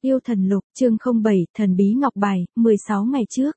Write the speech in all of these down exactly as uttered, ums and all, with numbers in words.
Yêu thần lục, chương không bảy, thần bí ngọc bài, mười sáu ngày trước.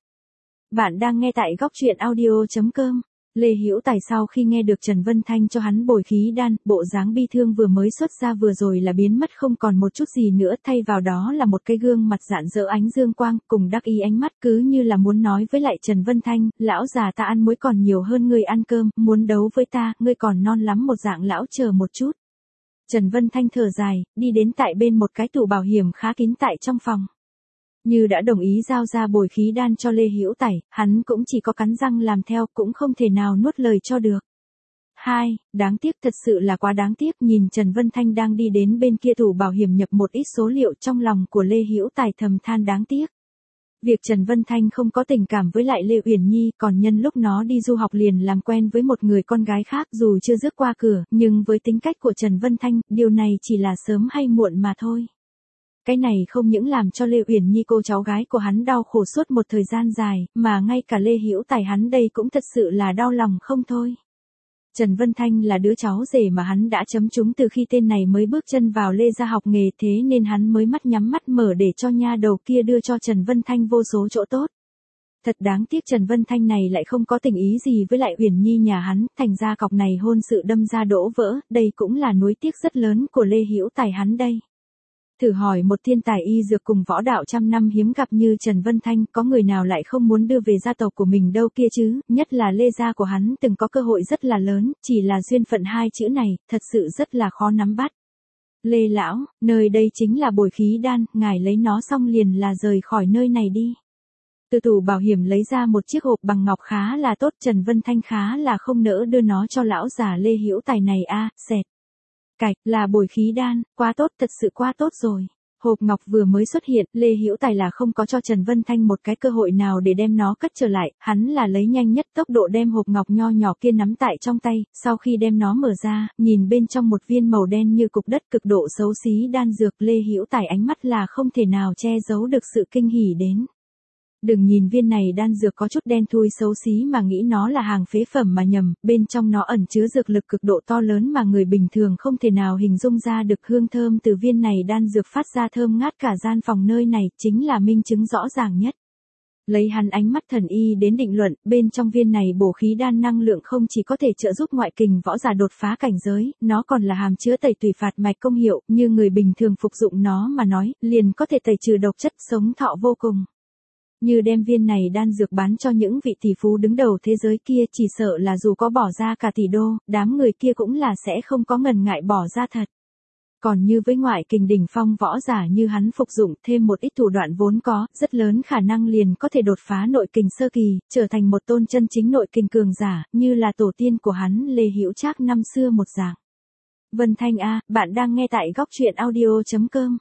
Bạn đang nghe tại góc truyện audio chấm com. Lê Hữu Tài sau khi nghe được Trần Vân Thanh cho hắn bồi khí đan, bộ dáng bi thương vừa mới xuất ra vừa rồi là biến mất không còn một chút gì nữa, thay vào đó là một cái gương mặt rạng rỡ ánh dương quang, cùng đắc ý ánh mắt, cứ như là muốn nói với lại Trần Vân Thanh, lão già ta ăn muối còn nhiều hơn ngươi ăn cơm, muốn đấu với ta, ngươi còn non lắm một dạng lão, chờ một chút. Trần Vân Thanh thở dài, đi đến tại bên một cái tủ bảo hiểm khá kín tại trong phòng. Như đã đồng ý giao ra bồi khí đan cho Lê Hữu Tài, hắn cũng chỉ có cắn răng làm theo, cũng không thể nào nuốt lời cho được. Hai, đáng tiếc, thật sự là quá đáng tiếc, nhìn Trần Vân Thanh đang đi đến bên kia tủ bảo hiểm nhập một ít số liệu, trong lòng của Lê Hữu Tài thầm than đáng tiếc. Việc Trần Vân Thanh không có tình cảm với lại Lê Uyển Nhi, còn nhân lúc nó đi du học liền làm quen với một người con gái khác, dù chưa rước qua cửa, nhưng với tính cách của Trần Vân Thanh, điều này chỉ là sớm hay muộn mà thôi. Cái này không những làm cho Lê Uyển Nhi cô cháu gái của hắn đau khổ suốt một thời gian dài, mà ngay cả Lê Hữu Tài hắn đây cũng thật sự là đau lòng không thôi. Trần Vân Thanh là đứa cháu rể mà hắn đã chấm trúng từ khi tên này mới bước chân vào Lê gia học nghề, thế nên hắn mới mắt nhắm mắt mở để cho nha đầu kia đưa cho Trần Vân Thanh vô số chỗ tốt. Thật đáng tiếc Trần Vân Thanh này lại không có tình ý gì với lại Uyển Nhi nhà hắn, thành ra cọc này hôn sự đâm ra đổ vỡ, đây cũng là nuối tiếc rất lớn của Lê Hữu Tài hắn đây. Thử hỏi một thiên tài y dược cùng võ đạo trăm năm hiếm gặp như Trần Vân Thanh, có người nào lại không muốn đưa về gia tộc của mình đâu kia chứ, nhất là Lê gia của hắn từng có cơ hội rất là lớn, chỉ là duyên phận hai chữ này, thật sự rất là khó nắm bắt. Lê lão, nơi đây chính là bồi khí đan, ngài lấy nó xong liền là rời khỏi nơi này đi. Từ tủ bảo hiểm lấy ra một chiếc hộp bằng ngọc khá là tốt, Trần Vân Thanh khá là không nỡ đưa nó cho lão già Lê Hữu Tài này a, à, xẹt. Cạch, là bồi khí đan, quá tốt, thật sự quá tốt rồi. Hộp ngọc vừa mới xuất hiện, Lê Hữu Tài là không có cho Trần Vân Thanh một cái cơ hội nào để đem nó cất trở lại, hắn là lấy nhanh nhất tốc độ đem hộp ngọc nho nhỏ kia nắm tại trong tay, sau khi đem nó mở ra, nhìn bên trong một viên màu đen như cục đất cực độ xấu xí đan dược, Lê Hữu Tài ánh mắt là không thể nào che giấu được sự kinh hỉ đến. Đừng nhìn viên này đan dược có chút đen thui xấu xí mà nghĩ nó là hàng phế phẩm mà nhầm, bên trong nó ẩn chứa dược lực cực độ to lớn mà người bình thường không thể nào hình dung ra được, hương thơm từ viên này đan dược phát ra thơm ngát cả gian phòng nơi này, chính là minh chứng rõ ràng nhất. Lấy hắn ánh mắt thần y đến định luận, bên trong viên này bổ khí đan năng lượng không chỉ có thể trợ giúp ngoại kình võ giả đột phá cảnh giới, nó còn là hàm chứa tẩy tùy phạt mạch công hiệu, như người bình thường phục dụng nó mà nói, liền có thể tẩy trừ độc chất, sống thọ vô cùng. Như đem viên này đan dược bán cho những vị tỷ phú đứng đầu thế giới kia, chỉ sợ là dù có bỏ ra cả tỷ đô, đám người kia cũng là sẽ không có ngần ngại bỏ ra thật. Còn như với ngoại kình đỉnh phong võ giả như hắn phục dụng thêm một ít thủ đoạn vốn có, rất lớn khả năng liền có thể đột phá nội kình sơ kỳ, trở thành một tôn chân chính nội kình cường giả, như là tổ tiên của hắn Lê Hữu Trác năm xưa một dạng. Vân Thanh a, bạn đang nghe tại góc truyện audio chấm com.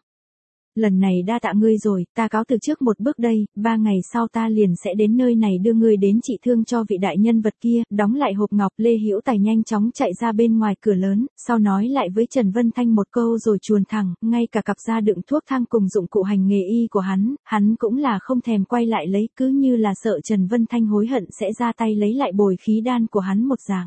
Lần này đa tạ ngươi rồi, ta cáo từ trước một bước đây, ba ngày sau ta liền sẽ đến nơi này đưa ngươi đến trị thương cho vị đại nhân vật kia, đóng lại hộp ngọc. Lê Hữu Tài nhanh chóng chạy ra bên ngoài cửa lớn, sau nói lại với Trần Vân Thanh một câu rồi chuồn thẳng, ngay cả cặp da đựng thuốc thang cùng dụng cụ hành nghề y của hắn, hắn cũng là không thèm quay lại lấy, cứ như là sợ Trần Vân Thanh hối hận sẽ ra tay lấy lại bồi khí đan của hắn một dạng.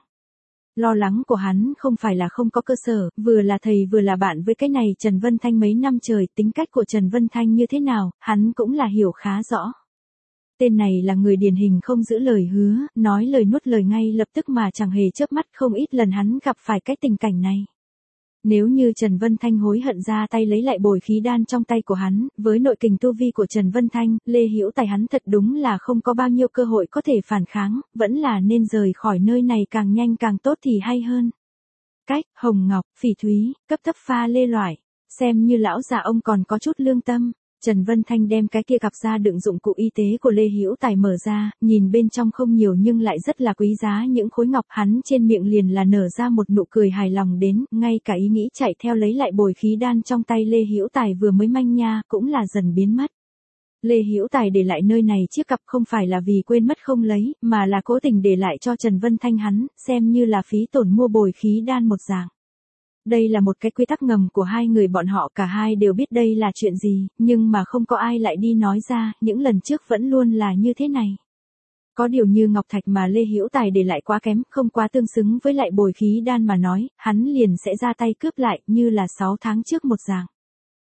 Lo lắng của hắn không phải là không có cơ sở, vừa là thầy vừa là bạn với cái này Trần Vân Thanh mấy năm trời, tính cách của Trần Vân Thanh như thế nào, hắn cũng là hiểu khá rõ. Tên này là người điển hình không giữ lời hứa, nói lời nuốt lời ngay lập tức mà chẳng hề chớp mắt, không ít lần hắn gặp phải cái tình cảnh này. Nếu như Trần Vân Thanh hối hận ra tay lấy lại bồi khí đan trong tay của hắn, với nội kình tu vi của Trần Vân Thanh, Lê Hữu Tài hắn thật đúng là không có bao nhiêu cơ hội có thể phản kháng, vẫn là nên rời khỏi nơi này càng nhanh càng tốt thì hay hơn. Cách, hồng ngọc, phỉ thúy, cấp thấp pha lê loại, xem như lão già ông còn có chút lương tâm. Trần Vân Thanh đem cái kia cặp da đựng dụng cụ y tế của Lê Hữu Tài mở ra, nhìn bên trong không nhiều nhưng lại rất là quý giá những khối ngọc, hắn trên miệng liền là nở ra một nụ cười hài lòng đến, ngay cả ý nghĩ chạy theo lấy lại bồi khí đan trong tay Lê Hữu Tài vừa mới manh nha, cũng là dần biến mất. Lê Hữu Tài để lại nơi này chiếc cặp không phải là vì quên mất không lấy, mà là cố tình để lại cho Trần Vân Thanh hắn, xem như là phí tổn mua bồi khí đan một dạng. Đây là một cái quy tắc ngầm của hai người bọn họ, cả hai đều biết đây là chuyện gì, nhưng mà không có ai lại đi nói ra, những lần trước vẫn luôn là như thế này. Có điều như ngọc thạch mà Lê Hữu Tài để lại quá kém, không quá tương xứng với lại bồi khí đan mà nói, hắn liền sẽ ra tay cướp lại, như là sáu tháng trước một dạng.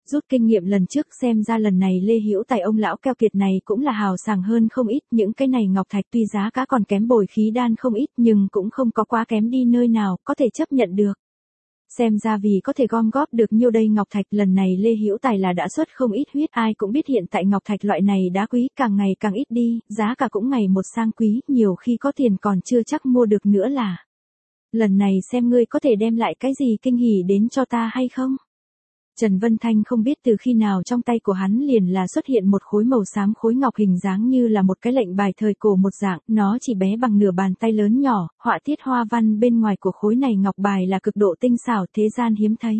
Rút kinh nghiệm lần trước xem ra lần này Lê Hữu Tài ông lão keo kiệt này cũng là hào sảng hơn không ít, những cái này ngọc thạch tuy giá cả còn kém bồi khí đan không ít nhưng cũng không có quá kém đi nơi nào, có thể chấp nhận được. Xem ra vì có thể gom góp được nhiêu đây ngọc thạch lần này Lê Hữu Tài là đã xuất không ít huyết, ai cũng biết hiện tại ngọc thạch loại này đá quý càng ngày càng ít đi, giá cả cũng ngày một sang quý, nhiều khi có tiền còn chưa chắc mua được nữa là. Lần này xem ngươi có thể đem lại cái gì kinh hỉ đến cho ta hay không? Trần Vân Thanh không biết từ khi nào trong tay của hắn liền là xuất hiện một khối màu xám khối ngọc hình dáng như là một cái lệnh bài thời cổ một dạng, nó chỉ bé bằng nửa bàn tay lớn nhỏ, họa tiết hoa văn bên ngoài của khối này ngọc bài là cực độ tinh xảo thế gian hiếm thấy.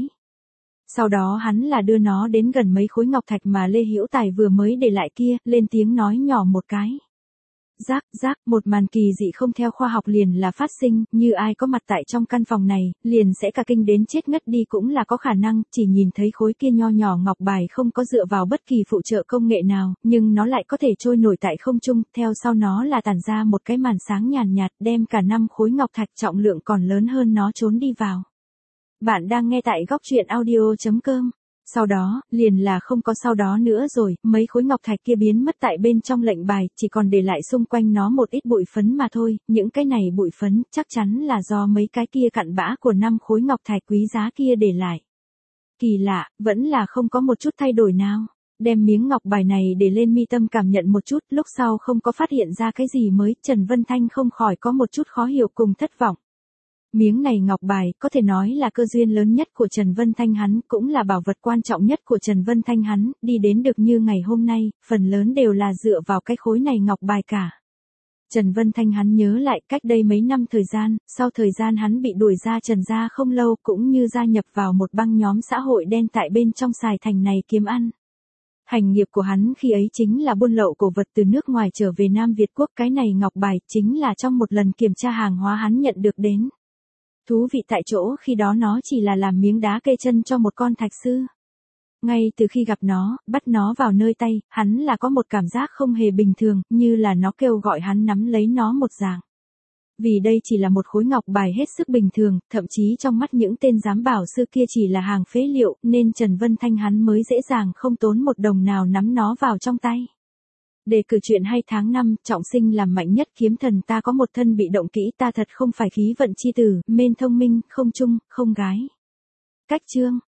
Sau đó hắn là đưa nó đến gần mấy khối ngọc thạch mà Lê Hữu Tài vừa mới để lại kia, lên tiếng nói nhỏ một cái. Rác, rác, một màn kỳ dị không theo khoa học liền là phát sinh, như ai có mặt tại trong căn phòng này, liền sẽ cả kinh đến chết ngất đi cũng là có khả năng, chỉ nhìn thấy khối kia nho nhỏ ngọc bài không có dựa vào bất kỳ phụ trợ công nghệ nào, nhưng nó lại có thể trôi nổi tại không trung, theo sau nó là tản ra một cái màn sáng nhàn nhạt, đem cả năm khối ngọc thạch trọng lượng còn lớn hơn nó trốn đi vào. Bạn đang nghe tại góc truyện audio chấm com. Sau đó, liền là không có sau đó nữa rồi, mấy khối ngọc thạch kia biến mất tại bên trong lệnh bài, chỉ còn để lại xung quanh nó một ít bụi phấn mà thôi, những cái này bụi phấn chắc chắn là do mấy cái kia cặn bã của năm khối ngọc thạch quý giá kia để lại. Kỳ lạ, vẫn là không có một chút thay đổi nào. Đem miếng ngọc bài này để lên mi tâm cảm nhận một chút, lúc sau không có phát hiện ra cái gì mới, Trần Vân Thanh không khỏi có một chút khó hiểu cùng thất vọng. Miếng này ngọc bài, có thể nói là cơ duyên lớn nhất của Trần Vân Thanh hắn, cũng là bảo vật quan trọng nhất của Trần Vân Thanh hắn, đi đến được như ngày hôm nay, phần lớn đều là dựa vào cái khối này ngọc bài cả. Trần Vân Thanh hắn nhớ lại cách đây mấy năm thời gian, sau thời gian hắn bị đuổi ra Trần gia không lâu cũng như gia nhập vào một băng nhóm xã hội đen tại bên trong Sài Thành này kiếm ăn. Hành nghiệp của hắn khi ấy chính là buôn lậu cổ vật từ nước ngoài trở về Nam Việt Quốc, cái này ngọc bài chính là trong một lần kiểm tra hàng hóa hắn nhận được đến. Thú vị tại chỗ khi đó nó chỉ là làm miếng đá kê chân cho một con thạch sư. Ngay từ khi gặp nó, bắt nó vào nơi tay, hắn là có một cảm giác không hề bình thường, như là nó kêu gọi hắn nắm lấy nó một dạng. Vì đây chỉ là một khối ngọc bài hết sức bình thường, thậm chí trong mắt những tên giám bảo sư kia chỉ là hàng phế liệu, nên Trần Vân Thanh hắn mới dễ dàng không tốn một đồng nào nắm nó vào trong tay. Đề cử chuyện hay tháng năm, trọng sinh làm mạnh nhất kiếm thần ta có một thân bị động kỹ ta thật không phải khí vận chi tử, mên thông minh, không trung, không gái. Cách chương.